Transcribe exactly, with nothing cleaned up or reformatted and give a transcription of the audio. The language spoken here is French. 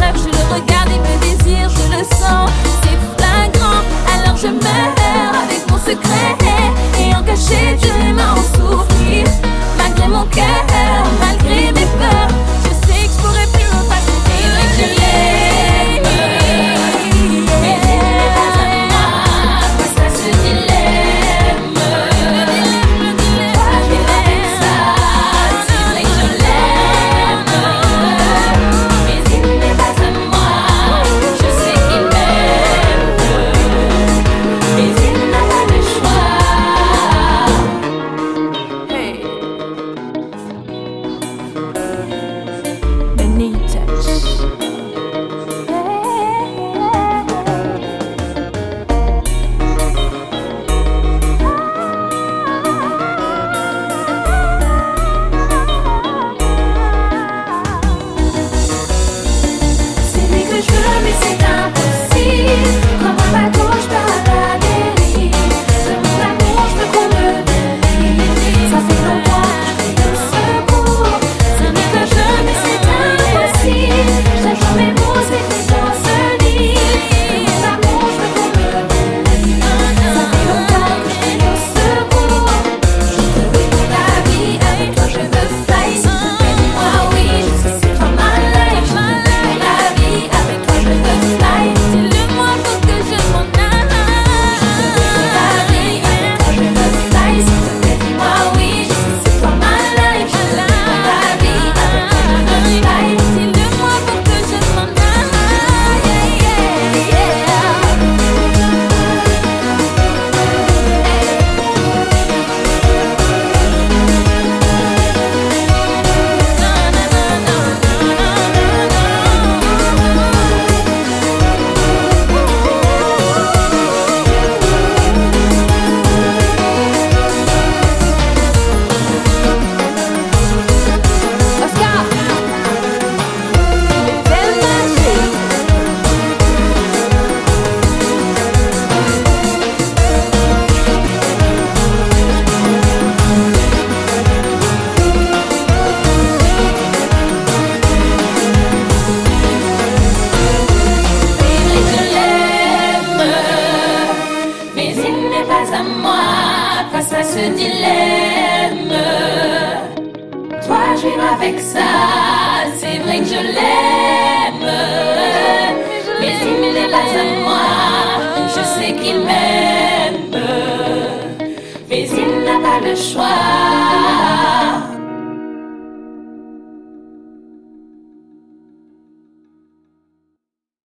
rêve, je le regarde, il me désire, je le sens, c'est flagrant. Alors je meurs avec mon secret, et en cachette je vais m'en souffrir. Malgré mon cœur, malgré mes peurs, je sais que je pourrais plus repasser. C'est vrai que je l'aime, mais il n'est pas à moi, face à ce dilemme. Toi je vais avec ça, c'est vrai que je l'aime, mais il n'est pas à moi, je sais qu'il m'aime, mais il n'a pas le choix. Hey. Benitez. C'est lui que je veux, mais c'est impossible. Comme un bateau, je pars à la dérive. De mon amour, je veux qu'on me délivre. Ça fait longtemps que je crie au secours. C'est lui que je veux, mais c'est impossible. Chaque jour mes mots s'écrivent dans ce lit. De mon amour, je veux qu'on me délivre. Ça fait longtemps que je crie au secours. Je te veux pour la vie, avec toi je veux fly. S'il te plaît, dis-moi oui, je sais c'est toi ma life. Je te veux pour la vie, avec toi je veux fly. Dis-le-moi pour que je m'en aille. Je te veux pour la vie, avec toi je veux fly. S'il te plaît, dis-moi oui, je sais c'est toi ma life. Je te veux pour la vie, avec toi je veux fly. Dis-le-moi pour que je m'en aille. Yeah, yeah, Oscar, le bel marché. Je l'aime, mais il n'est pas à moi face à ce dilemme. Toi, je vivre avec ça, c'est vrai que je l'aime, mais il n'est pas à moi, je sais qu'il m'aime, mais il n'a pas le choix.